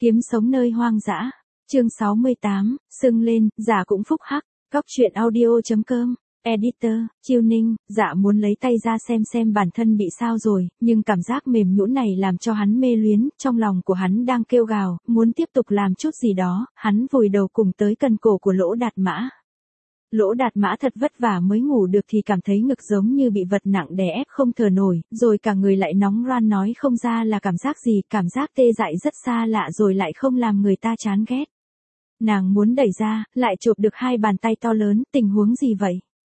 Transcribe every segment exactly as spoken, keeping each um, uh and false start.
Kiếm sống nơi hoang dã. Chương sáu mươi tám, sưng lên, dạ cũng phúc hắc. Góc truyện audio chấm com. Editor, Chiêu Ninh, dạ muốn lấy tay ra xem xem bản thân bị sao rồi, nhưng cảm giác mềm nhũn này làm cho hắn mê luyến, trong lòng của hắn đang kêu gào, muốn tiếp tục làm chút gì đó, hắn vùi đầu cùng tới cần cổ của Lỗ Đạt Mã. Lỗ Đạt Mã thật vất vả mới ngủ được thì cảm thấy ngực giống như bị vật nặng đè ép không thở nổi, rồi cả người lại nóng ran nói không ra là cảm giác gì, cảm giác tê dại rất xa lạ rồi lại không làm người ta chán ghét. Nàng muốn đẩy ra, lại chộp được hai bàn tay to lớn, tình huống gì vậy?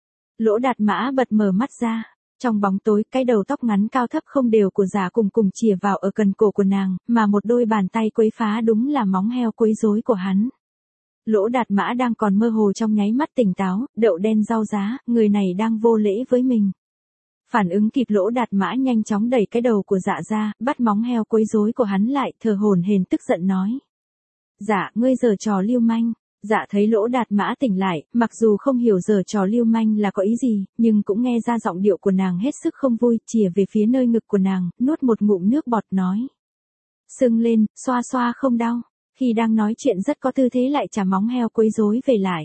Lỗ Đạt Mã bật mở mắt ra. Trong bóng tối, cái đầu tóc ngắn cao thấp không đều của Giả cùng cùng chìa vào ở cần cổ của nàng, mà một đôi bàn tay quấy phá đúng là móng heo quấy rối của hắn. Lỗ Đạt Mã đang còn mơ hồ trong nháy mắt tỉnh táo, đậu đen rau giá, người này đang vô lễ với mình. Phản ứng kịp, Lỗ Đạt Mã nhanh chóng đẩy cái đầu của Dạ ra, bắt móng heo quấy rối của hắn lại, thở hổn hển tức giận nói. Dạ, ngươi giở trò lưu manh. Dạ thấy Lỗ Đạt Mã tỉnh lại, mặc dù không hiểu giở trò lưu manh là có ý gì, nhưng cũng nghe ra giọng điệu của nàng hết sức không vui, chìa về phía nơi ngực của nàng, nuốt một ngụm nước bọt nói. Sưng lên, xoa xoa không đau. Khi đang nói chuyện rất có tư thế lại chả móng heo quấy rối về lại.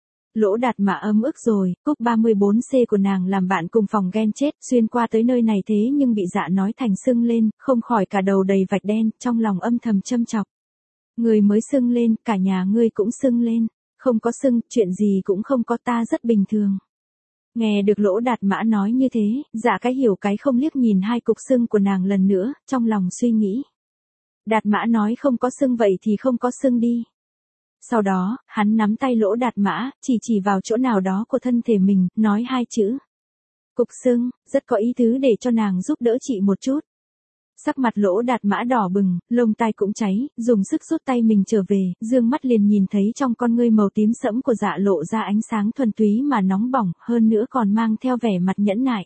Lỗ Đạt Mã ấm ức rồi, cúc ba mươi bốn C của nàng làm bạn cùng phòng ghen chết, xuyên qua tới nơi này thế nhưng bị Dạ nói thành sưng lên, không khỏi cả đầu đầy vạch đen, trong lòng âm thầm châm chọc. Người mới sưng lên, cả nhà ngươi cũng sưng lên. Không có sưng, chuyện gì cũng không có, ta rất bình thường. Nghe được Lỗ Đạt Mã nói như thế, Dạ cái hiểu cái không liếc nhìn hai cục sưng của nàng lần nữa, trong lòng suy nghĩ. Đạt Mã nói không có sưng vậy thì không có sưng đi. Sau đó, hắn nắm tay Lỗ Đạt Mã, chỉ chỉ vào chỗ nào đó của thân thể mình, nói hai chữ. Cục sưng, rất có ý tứ để cho nàng giúp đỡ chị một chút. Sắc mặt Lỗ Đạt Mã đỏ bừng, lông tai cũng cháy, dùng sức rút tay mình trở về, dương mắt liền nhìn thấy trong con ngươi màu tím sẫm của Dạ lộ ra ánh sáng thuần túy mà nóng bỏng, hơn nữa còn mang theo vẻ mặt nhẫn nại.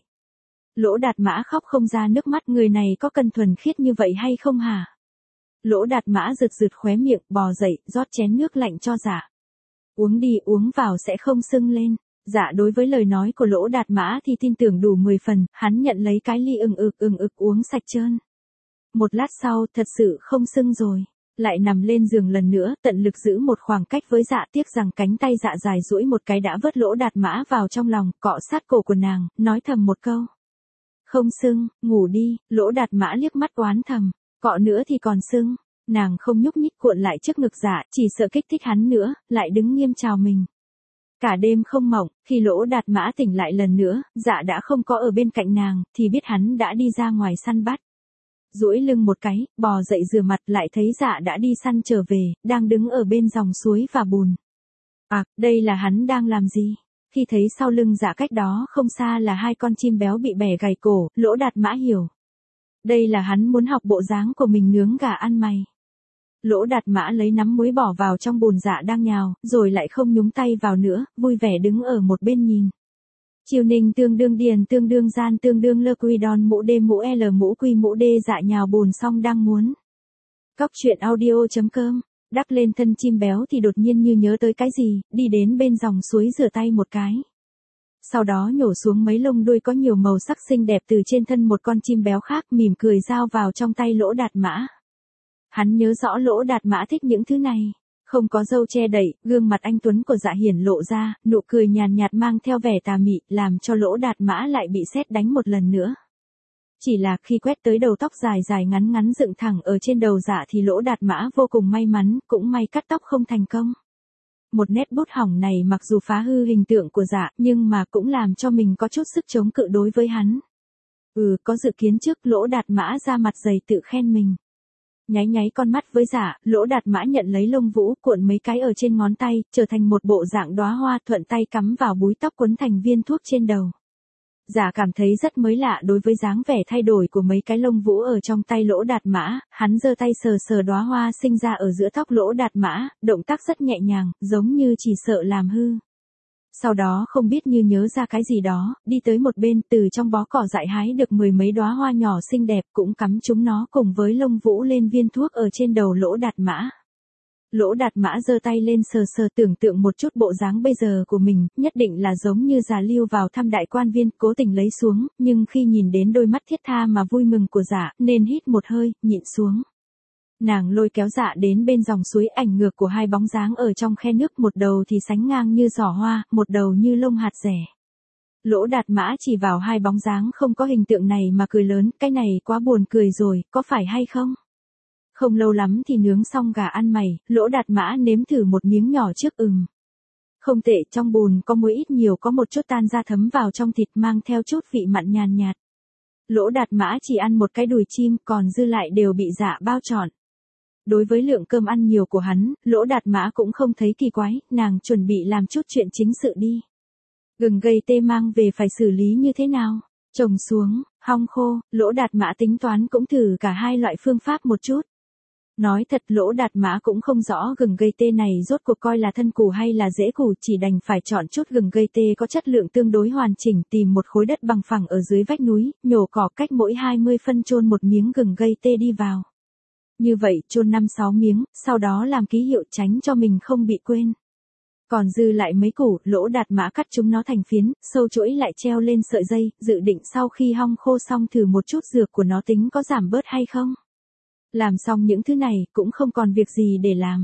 Lỗ Đạt Mã khóc không ra nước mắt, người này có cần thuần khiết như vậy hay không hả? Lỗ Đạt Mã rượt rượt khóe miệng, bò dậy, rót chén nước lạnh cho Dạ. Uống đi, uống vào sẽ không sưng lên. Dạ đối với lời nói của Lỗ Đạt Mã thì tin tưởng đủ mười phần, hắn nhận lấy cái ly ừng ực ừng ực uống sạch trơn. Một lát sau, thật sự không sưng rồi. Lại nằm lên giường lần nữa, tận lực giữ một khoảng cách với Dạ, tiếc rằng cánh tay Dạ dài duỗi một cái đã vớt Lỗ Đạt Mã vào trong lòng, cọ sát cổ của nàng, nói thầm một câu. Không sưng, ngủ đi. Lỗ Đạt Mã liếc mắt oán thầm. Cọ nữa thì còn sưng. Nàng không nhúc nhích cuộn lại trước ngực Dạ, chỉ sợ kích thích hắn nữa, lại đứng nghiêm chào mình. Cả đêm không mộng, khi Lỗ Đạt Mã tỉnh lại lần nữa, Dạ đã không có ở bên cạnh nàng, thì biết hắn đã đi ra ngoài săn bắt. Duỗi lưng một cái, bò dậy rửa mặt, lại thấy Dạ đã đi săn trở về, đang đứng ở bên dòng suối và bùn. À, đây là hắn đang làm gì? Khi thấy sau lưng Dạ cách đó không xa là hai con chim béo bị bẻ gãy cổ, Lỗ Đạt Mã hiểu. Đây là hắn muốn học bộ dáng của mình nướng gà ăn mày. Lỗ Đạt Mã lấy nắm muối bỏ vào trong bùn Dạ đang nhào, rồi lại không nhúng tay vào nữa, vui vẻ đứng ở một bên nhìn. Chiêu Ninh tương đương điền tương đương gian tương đương lơ quy đòn mũ đê mũ l mũ quy mũ đê Dạ nhào bùn xong đang muốn. Góc truyện audio chấm com. Đắp lên thân chim béo thì đột nhiên như nhớ tới cái gì, đi đến bên dòng suối rửa tay một cái. Sau đó nhổ xuống mấy lông đuôi có nhiều màu sắc xinh đẹp từ trên thân một con chim béo khác, mỉm cười giao vào trong tay Lỗ Đạt Mã. Hắn nhớ rõ Lỗ Đạt Mã thích những thứ này. Không có râu che đậy, gương mặt anh tuấn của Dạ hiển lộ ra, nụ cười nhàn nhạt mang theo vẻ tà mị, làm cho Lỗ Đạt Mã lại bị sét đánh một lần nữa. Chỉ là khi quét tới đầu tóc dài dài ngắn ngắn dựng thẳng ở trên đầu Dạ thì Lỗ Đạt Mã vô cùng may mắn, cũng may cắt tóc không thành công. Một nét bút hỏng này mặc dù phá hư hình tượng của Dạ, nhưng mà cũng làm cho mình có chút sức chống cự đối với hắn. Ừ, có dự kiến trước, Lỗ Đạt Mã ra mặt dày tự khen mình. Nháy nháy con mắt với Dạ, Lỗ Đạt Mã nhận lấy lông vũ, cuộn mấy cái ở trên ngón tay, trở thành một bộ dạng đóa hoa, thuận tay cắm vào búi tóc quấn thành viên thuốc trên đầu. Dạ cảm thấy rất mới lạ đối với dáng vẻ thay đổi của mấy cái lông vũ ở trong tay Lỗ Đạt Mã, hắn giơ tay sờ sờ đóa hoa sinh ra ở giữa tóc Lỗ Đạt Mã, động tác rất nhẹ nhàng, giống như chỉ sợ làm hư. Sau đó không biết như nhớ ra cái gì đó, đi tới một bên, từ trong bó cỏ dại hái được mười mấy đóa hoa nhỏ xinh đẹp, cũng cắm chúng nó cùng với lông vũ lên viên thuốc ở trên đầu Lỗ Đạt Mã. Lỗ Đạt Mã giơ tay lên sờ sờ, tưởng tượng một chút bộ dáng bây giờ của mình, nhất định là giống như già Lưu vào thăm đại quan viên, cố tình lấy xuống, nhưng khi nhìn đến đôi mắt thiết tha mà vui mừng của Dạ, nên hít một hơi, nhịn xuống. Nàng lôi kéo Dạ đến bên dòng suối, ảnh ngược của hai bóng dáng ở trong khe nước, một đầu thì sánh ngang như giỏ hoa, một đầu như lông hạt dẻ. Lỗ Đạt Mã chỉ vào hai bóng dáng không có hình tượng này mà cười lớn, cái này quá buồn cười rồi, có phải hay không? Không lâu lắm thì nướng xong gà ăn mày, Lỗ Đạt Mã nếm thử một miếng nhỏ trước, ừm. Không tệ, trong bùn có muối ít nhiều, có một chút tan ra thấm vào trong thịt, mang theo chút vị mặn nhàn nhạt. Lỗ Đạt Mã chỉ ăn một cái đùi chim, còn dư lại đều bị Dạ bao trọn. Đối với lượng cơm ăn nhiều của hắn, Lỗ Đạt Mã cũng không thấy kỳ quái, nàng chuẩn bị làm chút chuyện chính sự đi. Gừng gây tê mang về phải xử lý như thế nào? Trồng xuống, hong khô, Lỗ Đạt Mã tính toán cũng thử cả hai loại phương pháp một chút. Nói thật, Lỗ Đạt Mã cũng không rõ gừng gây tê này rốt cuộc coi là thân củ hay là rễ củ, chỉ đành phải chọn chút gừng gây tê có chất lượng tương đối hoàn chỉnh, tìm một khối đất bằng phẳng ở dưới vách núi, nhổ cỏ, cách mỗi hai mươi phân chôn một miếng gừng gây tê đi vào. Như vậy, chôn năm sáu miếng, sau đó làm ký hiệu tránh cho mình không bị quên. Còn dư lại mấy củ, Lỗ Đạt Mã cắt chúng nó thành phiến, sâu chuỗi lại treo lên sợi dây, dự định sau khi hong khô xong thử một chút dược của nó tính có giảm bớt hay không. Làm xong những thứ này, cũng không còn việc gì để làm.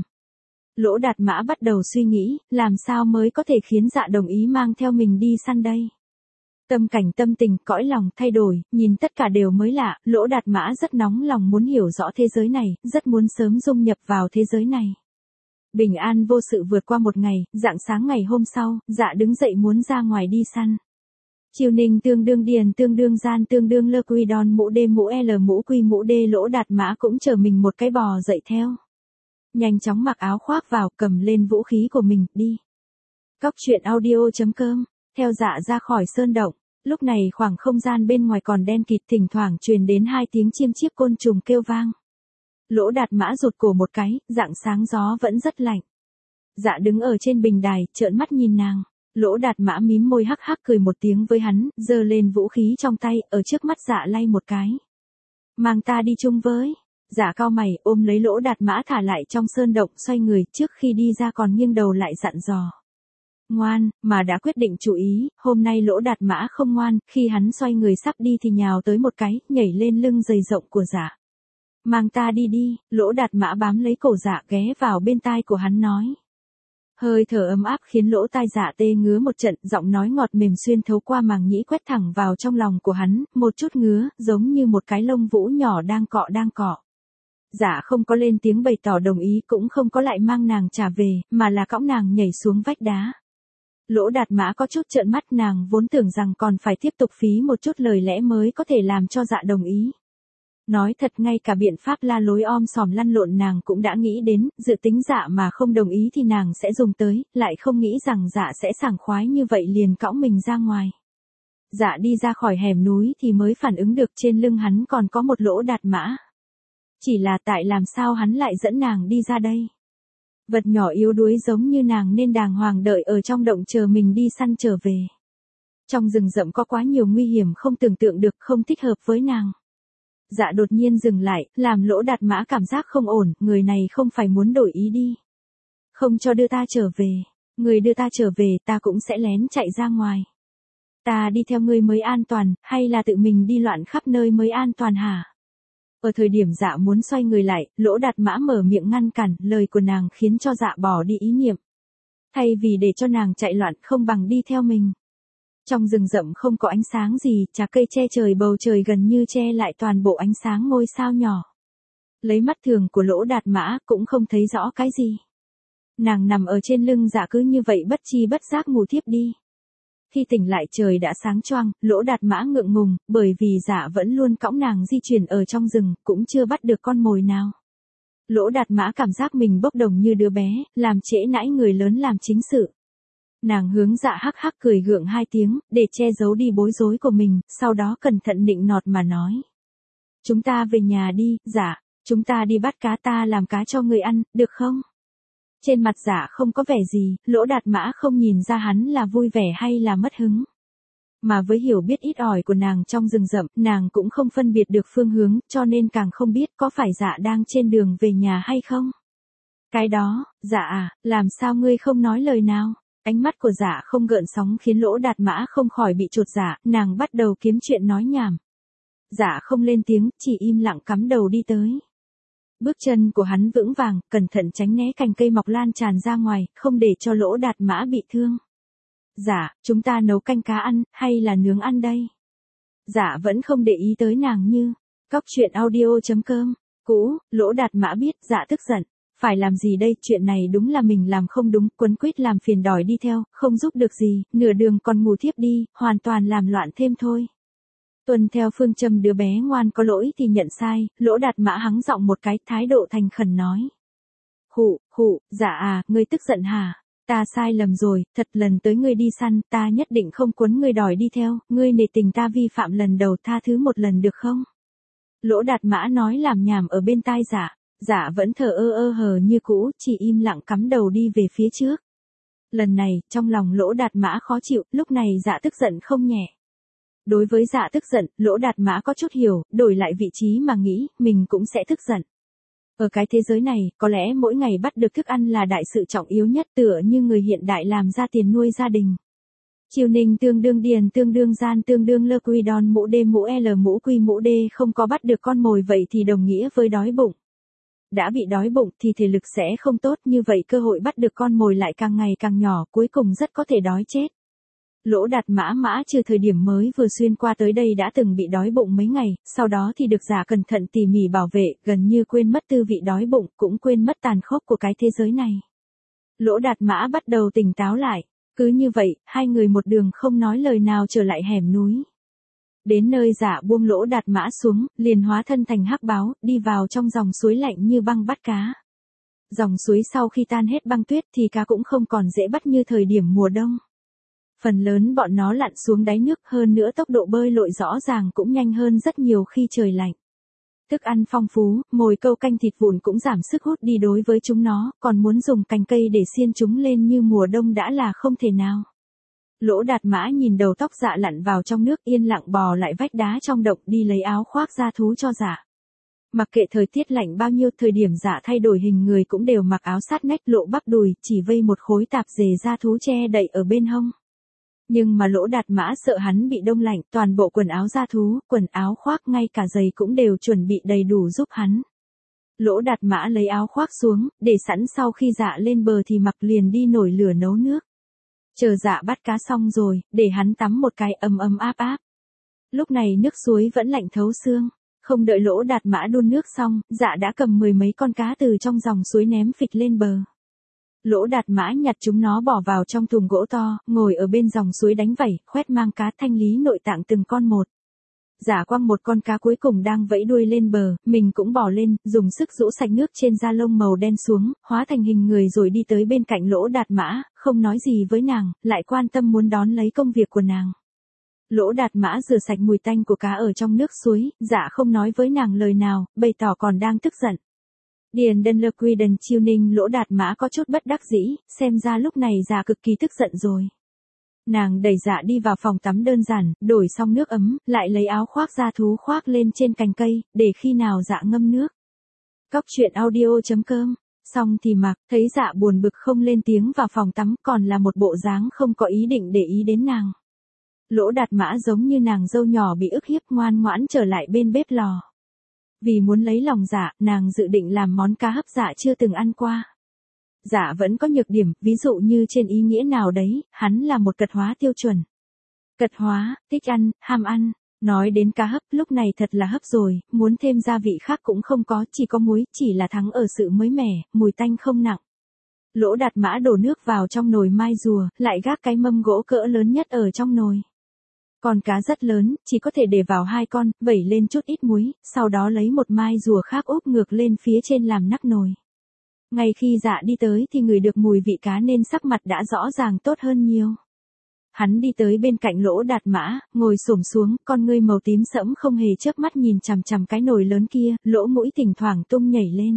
Lỗ Đạt Mã bắt đầu suy nghĩ, làm sao mới có thể khiến Dạ đồng ý mang theo mình đi săn đây. Tâm cảnh tâm tình, cõi lòng thay đổi, nhìn tất cả đều mới lạ, Lỗ Đạt Mã rất nóng lòng muốn hiểu rõ thế giới này, rất muốn sớm dung nhập vào thế giới này. Bình an vô sự vượt qua một ngày, rạng sáng ngày hôm sau, Dạ đứng dậy muốn ra ngoài đi săn. Chiêu ninh tương đương điền tương đương gian tương đương lơ quy đòn mũ đê mũ L mũ quy mũ đê, Lỗ Đạt Mã cũng chở mình một cái bò dậy theo. Nhanh chóng mặc áo khoác vào, cầm lên vũ khí của mình, đi. Cóc truyện audio chấm com, theo Dạ ra khỏi sơn động. Lúc này khoảng không gian bên ngoài còn đen kịt, thỉnh thoảng truyền đến hai tiếng chim chiếp côn trùng kêu vang. Lỗ Đạt Mã rụt cổ một cái, rạng sáng gió vẫn rất lạnh. Dạ đứng ở trên bình đài, trợn mắt nhìn nàng. Lỗ Đạt Mã mím môi hắc hắc cười một tiếng với hắn, giơ lên vũ khí trong tay, ở trước mắt Dạ lay một cái. Mang ta đi chung với. Dạ cau mày, ôm lấy Lỗ Đạt Mã thả lại trong sơn động, xoay người, trước khi đi ra còn nghiêng đầu lại dặn dò. Ngoan, mà đã quyết định chủ ý, hôm nay Lỗ Đạt Mã không ngoan, khi hắn xoay người sắp đi thì nhào tới một cái, nhảy lên lưng dày rộng của Dạ. Mang ta đi đi, Lỗ Đạt Mã bám lấy cổ Dạ, ghé vào bên tai của hắn nói. Hơi thở ấm áp khiến lỗ tai Dạ tê ngứa một trận, giọng nói ngọt mềm xuyên thấu qua màng nhĩ quét thẳng vào trong lòng của hắn, một chút ngứa, giống như một cái lông vũ nhỏ đang cọ đang cọ. Dạ không có lên tiếng bày tỏ đồng ý, cũng không có lại mang nàng trả về, mà là cõng nàng nhảy xuống vách đá. Lỗ Đạt Mã có chút trợn mắt, nàng vốn tưởng rằng còn phải tiếp tục phí một chút lời lẽ mới có thể làm cho Dạ đồng ý. Nói thật, ngay cả biện pháp la lối om sòm lăn lộn nàng cũng đã nghĩ đến, dự tính Dạ mà không đồng ý thì nàng sẽ dùng tới, lại không nghĩ rằng Dạ sẽ sảng khoái như vậy liền cõng mình ra ngoài. Dạ đi ra khỏi hẻm núi thì mới phản ứng được trên lưng hắn còn có một Lỗ Đạt Mã. Chỉ là tại làm sao hắn lại dẫn nàng đi ra đây? Vật nhỏ yếu đuối giống như nàng nên đàng hoàng đợi ở trong động chờ mình đi săn trở về. Trong rừng rậm có quá nhiều nguy hiểm không tưởng tượng được, không thích hợp với nàng. Dạ đột nhiên dừng lại, làm Lỗ Đạt Mã cảm giác không ổn, người này không phải muốn đổi ý đi. Không cho đưa ta trở về, người đưa ta trở về ta cũng sẽ lén chạy ra ngoài. Ta đi theo ngươi mới an toàn, hay là tự mình đi loạn khắp nơi mới an toàn hả? Ở thời điểm Dạ muốn xoay người lại, Lỗ Đạt Mã mở miệng ngăn cản, lời của nàng khiến cho Dạ bỏ đi ý niệm. Thay vì để cho nàng chạy loạn, không bằng đi theo mình. Trong rừng rậm không có ánh sáng gì, chả cây che trời, bầu trời gần như che lại toàn bộ ánh sáng ngôi sao nhỏ. Lấy mắt thường của Lỗ Đạt Mã cũng không thấy rõ cái gì. Nàng nằm ở trên lưng Dạ cứ như vậy bất chi bất giác ngủ thiếp đi. Khi tỉnh lại trời đã sáng choang, Lỗ Đạt Mã ngượng ngùng, bởi vì Dạ vẫn luôn cõng nàng di chuyển ở trong rừng, cũng chưa bắt được con mồi nào. Lỗ Đạt Mã cảm giác mình bốc đồng như đứa bé, làm trễ nãi người lớn làm chính sự. Nàng hướng Dạ hắc hắc cười gượng hai tiếng, để che giấu đi bối rối của mình, sau đó cẩn thận nịnh nọt mà nói. Chúng ta về nhà đi, Dạ, chúng ta đi bắt cá, ta làm cá cho người ăn, được không? Trên mặt Dạ không có vẻ gì, Lỗ Đạt Mã không nhìn ra hắn là vui vẻ hay là mất hứng. Mà với hiểu biết ít ỏi của nàng trong rừng rậm, nàng cũng không phân biệt được phương hướng, cho nên càng không biết có phải Dạ đang trên đường về nhà hay không. Cái đó, Dạ à, làm sao ngươi không nói lời nào? Ánh mắt của Dạ không gợn sóng khiến Lỗ Đạt Mã không khỏi bị chột dạ, nàng bắt đầu kiếm chuyện nói nhảm. Dạ không lên tiếng, chỉ im lặng cắm đầu đi tới. Bước chân của hắn vững vàng, cẩn thận tránh né cành cây mọc lan tràn ra ngoài, không để cho Lỗ Đạt Mã bị thương. Dạ, chúng ta nấu canh cá ăn, hay là nướng ăn đây? Dạ vẫn không để ý tới nàng như. Cóc truyện audio.com. Cũ, Lỗ Đạt Mã biết, dạ tức giận. Phải làm gì đây, chuyện này đúng là mình làm không đúng, quấn quýt làm phiền đòi đi theo, không giúp được gì, nửa đường còn ngủ thiếp đi, hoàn toàn làm loạn thêm thôi. Tuân theo phương châm đứa bé ngoan có lỗi thì nhận sai, Lỗ Đạt Mã hắng giọng một cái, thái độ thành khẩn nói. Khụ, khụ, dạ à, ngươi tức giận hả? Ta sai lầm rồi, thật lần tới ngươi đi săn, ta nhất định không cuốn ngươi đòi đi theo, ngươi nể tình ta vi phạm lần đầu tha thứ một lần được không? Lỗ Đạt Mã nói làm nhảm ở bên tai dạ, dạ vẫn thờ ơ ơ hờ như cũ, chỉ im lặng cắm đầu đi về phía trước. Lần này, trong lòng Lỗ Đạt Mã khó chịu, lúc này dạ tức giận không nhẹ. Đối với dạ tức giận, Lỗ Đạt Mã có chút hiểu, đổi lại vị trí mà nghĩ, mình cũng sẽ tức giận. Ở cái thế giới này, có lẽ mỗi ngày bắt được thức ăn là đại sự trọng yếu nhất, tựa như người hiện đại làm ra tiền nuôi gia đình. Chiều ninh tương đương điền tương đương gian tương đương lơ quy đòn mũ đê mũ L mũ quy mũ D không có bắt được con mồi vậy thì đồng nghĩa với đói bụng. Đã bị đói bụng thì thể lực sẽ không tốt, như vậy cơ hội bắt được con mồi lại càng ngày càng nhỏ, cuối cùng rất có thể đói chết. Lỗ Đạt Mã mã trừ thời điểm mới vừa xuyên qua tới đây đã từng bị đói bụng mấy ngày, sau đó thì được giả cẩn thận tỉ mỉ bảo vệ, gần như quên mất tư vị đói bụng, cũng quên mất tàn khốc của cái thế giới này. Lỗ Đạt Mã bắt đầu tỉnh táo lại, cứ như vậy, hai người một đường không nói lời nào trở lại hẻm núi. Đến nơi giả buông Lỗ Đạt Mã xuống, liền hóa thân thành hắc báo, đi vào trong dòng suối lạnh như băng bắt cá. Dòng suối sau khi tan hết băng tuyết thì cá cũng không còn dễ bắt như thời điểm mùa đông. Phần lớn bọn nó lặn xuống đáy nước, hơn nữa tốc độ bơi lội rõ ràng cũng nhanh hơn rất nhiều khi trời lạnh. Thức ăn phong phú, mồi câu canh thịt vụn cũng giảm sức hút đi đối với chúng nó, còn muốn dùng cành cây để xiên chúng lên như mùa đông đã là không thể nào. Lỗ Đạt Mã nhìn đầu tóc dạ lặn vào trong nước, yên lặng bò lại vách đá trong động đi lấy áo khoác da thú cho dạ. Mặc kệ thời tiết lạnh bao nhiêu, thời điểm dạ thay đổi hình người cũng đều mặc áo sát nách lộ bắp đùi, chỉ vây một khối tạp dề da thú che đậy ở bên hông. Nhưng mà Lỗ Đạt Mã sợ hắn bị đông lạnh, toàn bộ quần áo da thú, quần áo khoác ngay cả giày cũng đều chuẩn bị đầy đủ giúp hắn. Lỗ Đạt Mã lấy áo khoác xuống, để sẵn sau khi dạ lên bờ thì mặc liền đi nổi lửa nấu nước. Chờ dạ bắt cá xong rồi, để hắn tắm một cái ấm ấm áp áp. Lúc này nước suối vẫn lạnh thấu xương, không đợi Lỗ Đạt Mã đun nước xong, dạ đã cầm mười mấy con cá từ trong dòng suối ném phịch lên bờ. Lỗ Đạt Mã nhặt chúng nó bỏ vào trong thùng gỗ to, ngồi ở bên dòng suối đánh vẩy, khoét mang cá thanh lý nội tạng từng con một. Giả quăng một con cá cuối cùng đang vẫy đuôi lên bờ, mình cũng bò lên, dùng sức rũ sạch nước trên da lông màu đen xuống, hóa thành hình người rồi đi tới bên cạnh Lỗ Đạt Mã, không nói gì với nàng, lại quan tâm muốn đón lấy công việc của nàng. Lỗ Đạt Mã rửa sạch mùi tanh của cá ở trong nước suối, dạ không nói với nàng lời nào, bày tỏ còn đang tức giận. Điền Đân Lơ Quy Đần Chiêu Ninh Lỗ Đạt Mã có chút bất đắc dĩ, xem ra lúc này dạ cực kỳ tức giận rồi. Nàng đẩy dạ đi vào phòng tắm đơn giản, đổi xong nước ấm, lại lấy áo khoác da thú khoác lên trên cành cây, để khi nào dạ ngâm nước. Cóc truyện audio.com. Xong thì mặc, thấy dạ buồn bực không lên tiếng vào phòng tắm, còn là một bộ dáng không có ý định để ý đến nàng. Lỗ Đạt Mã giống như nàng dâu nhỏ bị ức hiếp, ngoan ngoãn trở lại bên bếp lò. Vì muốn lấy lòng dạ, nàng dự định làm món cá hấp dạ chưa từng ăn qua. Dạ vẫn có nhược điểm, ví dụ như trên ý nghĩa nào đấy, hắn là một cật hóa tiêu chuẩn. Cật hóa, thích ăn, ham ăn. Nói đến cá hấp, lúc này thật là hấp rồi, muốn thêm gia vị khác cũng không có, chỉ có muối, chỉ là thắng ở sự mới mẻ, mùi tanh không nặng. Lỗ Đạt Mã đổ nước vào trong nồi mai rùa, lại gác cái mâm gỗ cỡ lớn nhất ở trong nồi. Con cá rất lớn, chỉ có thể để vào hai con, vẩy lên chút ít muối, sau đó lấy một mai rùa khác úp ngược lên phía trên làm nắp nồi. Ngay khi dạ đi tới thì ngửi được mùi vị cá nên sắc mặt đã rõ ràng tốt hơn nhiều. Hắn đi tới bên cạnh Lỗ Đạt Mã, ngồi xổm xuống, con ngươi màu tím sẫm không hề chớp mắt nhìn chằm chằm cái nồi lớn kia, lỗ mũi thỉnh thoảng tung nhảy lên.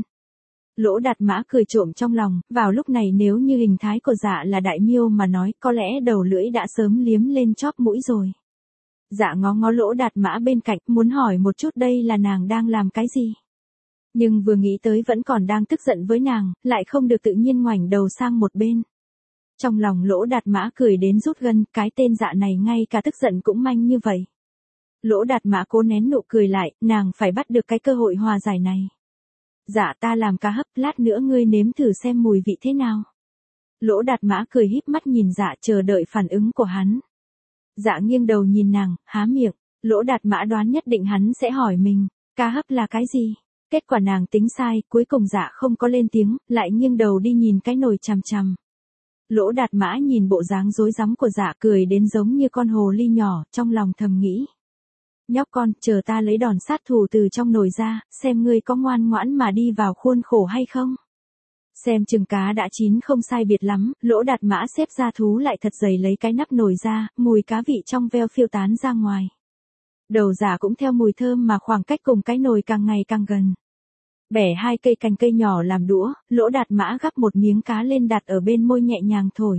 Lỗ Đạt Mã cười trộm trong lòng, vào lúc này nếu như hình thái của dạ là đại miêu mà nói, có lẽ đầu lưỡi đã sớm liếm lên chóp mũi rồi. Dạ ngó ngó Lỗ Đạt Mã bên cạnh, muốn hỏi một chút đây là nàng đang làm cái gì. Nhưng vừa nghĩ tới vẫn còn đang tức giận với nàng, lại không được tự nhiên ngoảnh đầu sang một bên. Trong lòng Lỗ Đạt Mã cười đến rút gân, cái tên dạ này ngay cả tức giận cũng manh như vậy. Lỗ Đạt Mã cố nén nụ cười lại, nàng phải bắt được cái cơ hội hòa giải này. Dạ ta làm cá hấp, lát nữa ngươi nếm thử xem mùi vị thế nào. Lỗ Đạt Mã cười híp mắt nhìn dạ chờ đợi phản ứng của hắn. Dạ nghiêng đầu nhìn nàng, há miệng, Lỗ Đạt Mã đoán nhất định hắn sẽ hỏi mình, cá hấp là cái gì? Kết quả nàng tính sai, cuối cùng dạ không có lên tiếng, lại nghiêng đầu đi nhìn cái nồi chằm chằm. Lỗ Đạt Mã nhìn bộ dáng rối rắm của dạ cười đến giống như con hồ ly nhỏ, trong lòng thầm nghĩ. Nhóc con, chờ ta lấy đòn sát thủ từ trong nồi ra, xem ngươi có ngoan ngoãn mà đi vào khuôn khổ hay không. Xem chừng cá đã chín không sai biệt lắm, Lỗ Đạt Mã xếp ra thú lại thật dày lấy cái nắp nồi ra, mùi cá vị trong veo phiêu tán ra ngoài. Đầu giả cũng theo mùi thơm mà khoảng cách cùng cái nồi càng ngày càng gần. Bẻ hai cây cành cây nhỏ làm đũa, Lỗ Đạt Mã gắp một miếng cá lên đặt ở bên môi nhẹ nhàng thổi.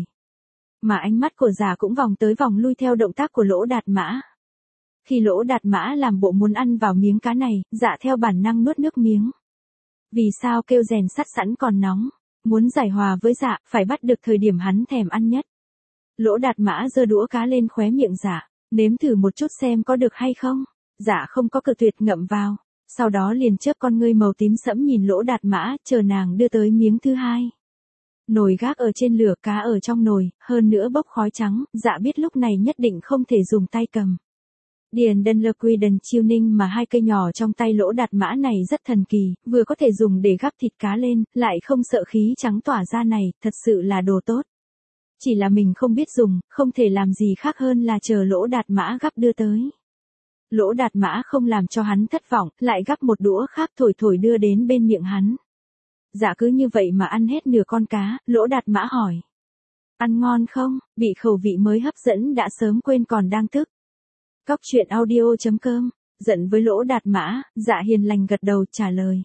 Mà ánh mắt của giả cũng vòng tới vòng lui theo động tác của Lỗ Đạt Mã. Khi Lỗ Đạt Mã làm bộ muốn ăn vào miếng cá này, dạ theo bản năng nuốt nước miếng. Vì sao kêu rèn sắt sẵn còn nóng, muốn giải hòa với dạ, phải bắt được thời điểm hắn thèm ăn nhất. Lỗ Đạt Mã giơ đũa cá lên khóe miệng dạ, nếm thử một chút xem có được hay không. Dạ không có cự tuyệt ngậm vào, sau đó liền chớp con ngươi màu tím sẫm nhìn Lỗ Đạt Mã, chờ nàng đưa tới miếng thứ hai. Nồi gác ở trên lửa, cá ở trong nồi, hơn nữa bốc khói trắng, dạ biết lúc này nhất định không thể dùng tay cầm. Điền Đân Lơ Quy Đần Chiêu Ninh mà hai cây nhỏ trong tay Lỗ Đạt Mã này rất thần kỳ, vừa có thể dùng để gắp thịt cá lên, lại không sợ khí trắng tỏa ra này, thật sự là đồ tốt. Chỉ là mình không biết dùng, không thể làm gì khác hơn là chờ Lỗ Đạt Mã gắp đưa tới. Lỗ Đạt Mã không làm cho hắn thất vọng, lại gắp một đũa khác thổi thổi đưa đến bên miệng hắn. Dạ cứ như vậy mà ăn hết nửa con cá, Lỗ Đạt Mã hỏi. Ăn ngon không? Bị khẩu vị mới hấp dẫn đã sớm quên còn đang tức. Cóc truyện audio chấm com, giận với Lỗ Đạt Mã, dạ hiền lành gật đầu trả lời.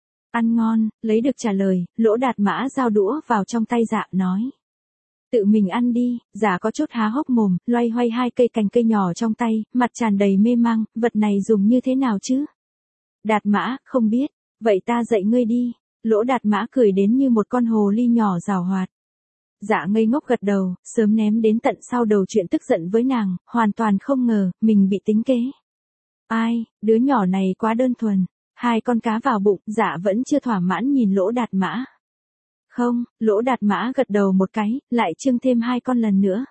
Ăn ngon, lấy được trả lời, Lỗ Đạt Mã giao đũa vào trong tay dạ nói. Tự mình ăn đi, dạ có chút há hốc mồm, loay hoay hai cây cành cây nhỏ trong tay, mặt tràn đầy mê mang, vật này dùng như thế nào chứ? Đạt Mã, không biết, vậy ta dạy ngươi đi. Lỗ Đạt Mã cười đến như một con hồ ly nhỏ giàu hoạt. Dạ ngây ngốc gật đầu, sớm ném đến tận sau đầu chuyện tức giận với nàng, hoàn toàn không ngờ, mình bị tính kế. Ai, đứa nhỏ này quá đơn thuần, hai con cá vào bụng, dạ vẫn chưa thỏa mãn nhìn Lỗ Đạt Mã. Không, Lỗ Đạt Mã gật đầu một cái, lại trưng thêm hai con lần nữa.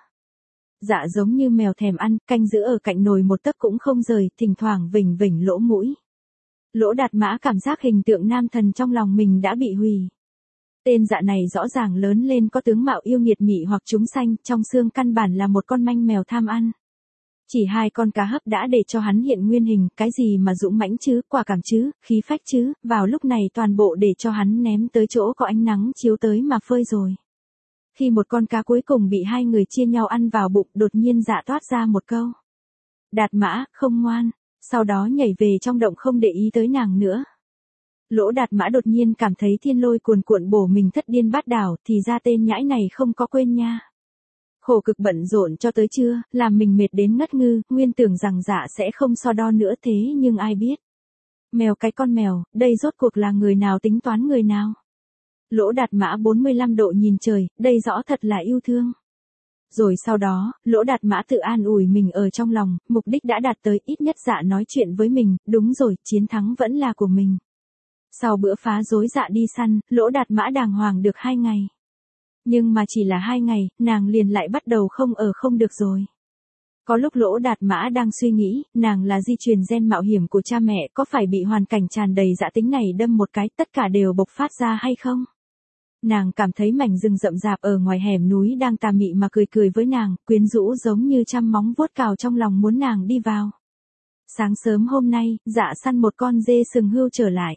Dạ giống như mèo thèm ăn, canh giữ ở cạnh nồi một tấc cũng không rời, thỉnh thoảng vểnh vểnh lỗ mũi. Lỗ Đạt Mã cảm giác hình tượng nam thần trong lòng mình đã bị hủy. Tên dạ này rõ ràng lớn lên có tướng mạo yêu nghiệt mị hoặc chúng sanh, trong xương căn bản là một con manh mèo tham ăn. Chỉ hai con cá hấp đã để cho hắn hiện nguyên hình, cái gì mà dũng mãnh chứ, quả cảm chứ, khí phách chứ, vào lúc này toàn bộ để cho hắn ném tới chỗ có ánh nắng chiếu tới mà phơi rồi. Khi một con cá cuối cùng bị hai người chia nhau ăn vào bụng, đột nhiên dạ toát ra một câu. Đạt Mã, không ngoan, sau đó nhảy về trong động không để ý tới nàng nữa. Lỗ Đạt Mã đột nhiên cảm thấy thiên lôi cuồn cuộn bổ mình thất điên bát đảo, thì ra tên nhãi này không có quên nha. Khổ cực bận rộn cho tới trưa, làm mình mệt đến ngất ngư, nguyên tưởng rằng dạ sẽ không so đo nữa thế nhưng ai biết. Mèo cái con mèo, đây rốt cuộc là người nào tính toán người nào. Lỗ Đạt Mã bốn mươi lăm độ nhìn trời, đây rõ thật là yêu thương. Rồi sau đó, Lỗ Đạt Mã tự an ủi mình ở trong lòng, mục đích đã đạt tới, ít nhất dạ nói chuyện với mình, đúng rồi, chiến thắng vẫn là của mình. Sau bữa phá rối dạ đi săn, Lỗ Đạt Mã đàng hoàng được hai ngày. Nhưng mà chỉ là hai ngày, nàng liền lại bắt đầu không ở không được rồi. Có lúc Lỗ Đạt Mã đang suy nghĩ, nàng là di truyền gen mạo hiểm của cha mẹ, có phải bị hoàn cảnh tràn đầy dạ tính này đâm một cái, tất cả đều bộc phát ra hay không? Nàng cảm thấy mảnh rừng rậm rạp ở ngoài hẻm núi đang tà mị mà cười cười với nàng, quyến rũ giống như trăm móng vuốt cào trong lòng muốn nàng đi vào. Sáng sớm hôm nay, dạ săn một con dê sừng hươu trở lại.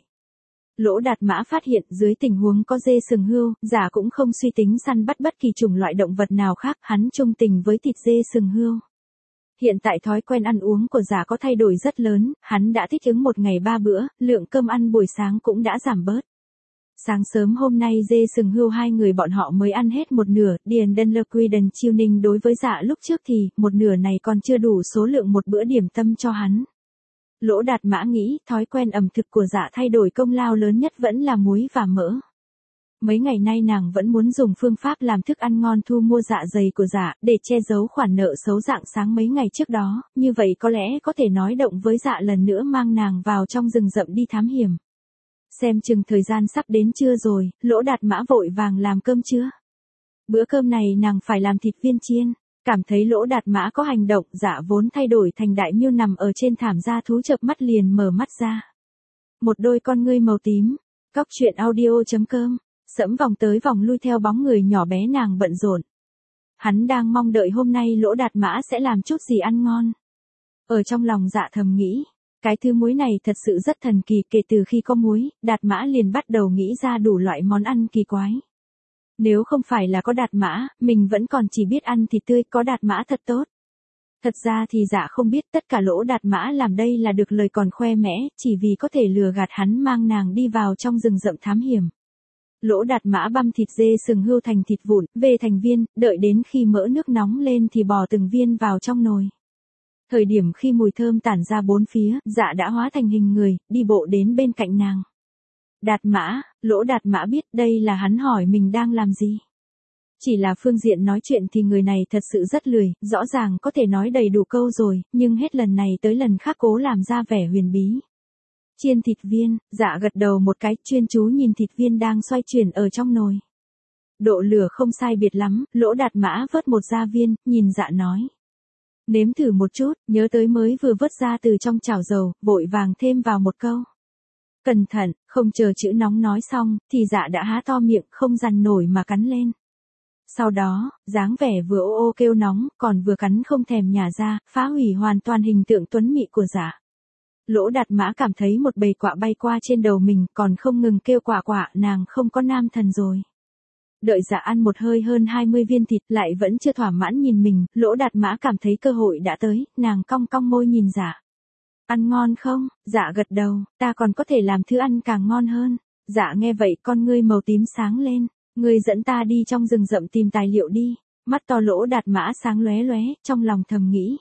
Lỗ Đạt Mã phát hiện dưới tình huống có dê sừng hươu, dạ cũng không suy tính săn bắt bất kỳ chủng loại động vật nào khác, hắn trung tình với thịt dê sừng hươu. Hiện tại thói quen ăn uống của dạ có thay đổi rất lớn, hắn đã thích ứng một ngày ba bữa, lượng cơm ăn buổi sáng cũng đã giảm bớt. Sáng sớm hôm nay dê sừng hươu hai người bọn họ mới ăn hết một nửa, Điền Đân Lơ Quy Đần Chiêu Ninh đối với dạ lúc trước thì, một nửa này còn chưa đủ số lượng một bữa điểm tâm cho hắn. Lỗ Đạt Mã nghĩ, thói quen ẩm thực của dạ thay đổi công lao lớn nhất vẫn là muối và mỡ. Mấy ngày nay nàng vẫn muốn dùng phương pháp làm thức ăn ngon thu mua dạ dày của dạ, để che giấu khoản nợ xấu dạng sáng mấy ngày trước đó, như vậy có lẽ có thể nói động với dạ lần nữa mang nàng vào trong rừng rậm đi thám hiểm. Xem chừng thời gian sắp đến trưa rồi, Lỗ Đạt Mã vội vàng làm cơm trưa. Bữa cơm này nàng phải làm thịt viên chiên. Cảm thấy Lỗ Đạt Mã có hành động, Dạ vốn thay đổi thành đại miêu nằm ở trên thảm da thú chợp mắt liền mở mắt ra. Một đôi con ngươi màu tím. Cóc truyện audio chấm com. Sẫm vòng tới vòng lui theo bóng người nhỏ bé nàng bận rộn. Hắn đang mong đợi hôm nay Lỗ Đạt Mã sẽ làm chút gì ăn ngon. Ở trong lòng Dạ thầm nghĩ, cái thứ muối này thật sự rất thần kỳ, kể từ khi có muối, Đạt Mã liền bắt đầu nghĩ ra đủ loại món ăn kỳ quái. Nếu không phải là có Đạt Mã, mình vẫn còn chỉ biết ăn thịt tươi, có Đạt Mã thật tốt. Thật ra thì Dạ không biết tất cả Lỗ Đạt Mã làm đây là được lời còn khoe mẽ, chỉ vì có thể lừa gạt hắn mang nàng đi vào trong rừng rậm thám hiểm. Lỗ Đạt Mã băm thịt dê sừng hươu thành thịt vụn, về thành viên, đợi đến khi mỡ nước nóng lên thì bò từng viên vào trong nồi. Thời điểm khi mùi thơm tản ra bốn phía, Dạ đã hóa thành hình người, đi bộ đến bên cạnh nàng. Đạt Mã, Lỗ Đạt Mã biết đây là hắn hỏi mình đang làm gì. Chỉ là phương diện nói chuyện thì người này thật sự rất lười, rõ ràng có thể nói đầy đủ câu rồi, nhưng hết lần này tới lần khác cố làm ra vẻ huyền bí. Chiên thịt viên, Dạ gật đầu một cái, chuyên chú nhìn thịt viên đang xoay chuyển ở trong nồi. Độ lửa không sai biệt lắm, Lỗ Đạt Mã vớt một gia viên, nhìn Dạ nói. Nếm thử một chút, nhớ tới mới vừa vớt ra từ trong chảo dầu, vội vàng thêm vào một câu. Cẩn thận, không chờ chữ nóng nói xong, thì Dạ đã há to miệng không dằn nổi mà cắn lên. Sau đó, dáng vẻ vừa ô ô kêu nóng, còn vừa cắn không thèm nhả ra, phá hủy hoàn toàn hình tượng tuấn mỹ của Dạ. Lỗ Đạt Mã cảm thấy một bầy quạ bay qua trên đầu mình, còn không ngừng kêu quạ quạ, nàng không có nam thần rồi. Đợi Dạ ăn một hơi hơn hai mươi viên thịt lại vẫn chưa thỏa mãn nhìn mình, Lỗ Đạt Mã cảm thấy cơ hội đã tới, nàng cong cong môi nhìn Dạ. Ăn ngon không? Dạ gật đầu, ta còn có thể làm thứ ăn càng ngon hơn. Dạ nghe vậy con ngươi màu tím sáng lên, ngươi dẫn ta đi trong rừng rậm tìm tài liệu đi. Mắt to Lỗ Đạt Mã sáng lóe lóe, trong lòng thầm nghĩ.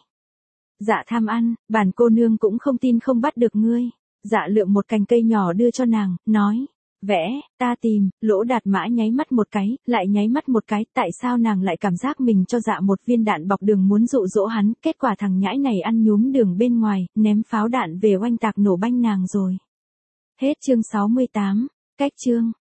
Dạ tham ăn, bản cô nương cũng không tin không bắt được ngươi. Dạ lượm một cành cây nhỏ đưa cho nàng, nói. Vẽ, ta tìm, Lỗ Đạt Mã nháy mắt một cái, lại nháy mắt một cái, tại sao nàng lại cảm giác mình cho Dạ một viên đạn bọc đường muốn dụ dỗ hắn, kết quả thằng nhãi này ăn nhúm đường bên ngoài, ném pháo đạn về oanh tạc nổ banh nàng rồi. Hết chương sáu mươi tám, cách chương.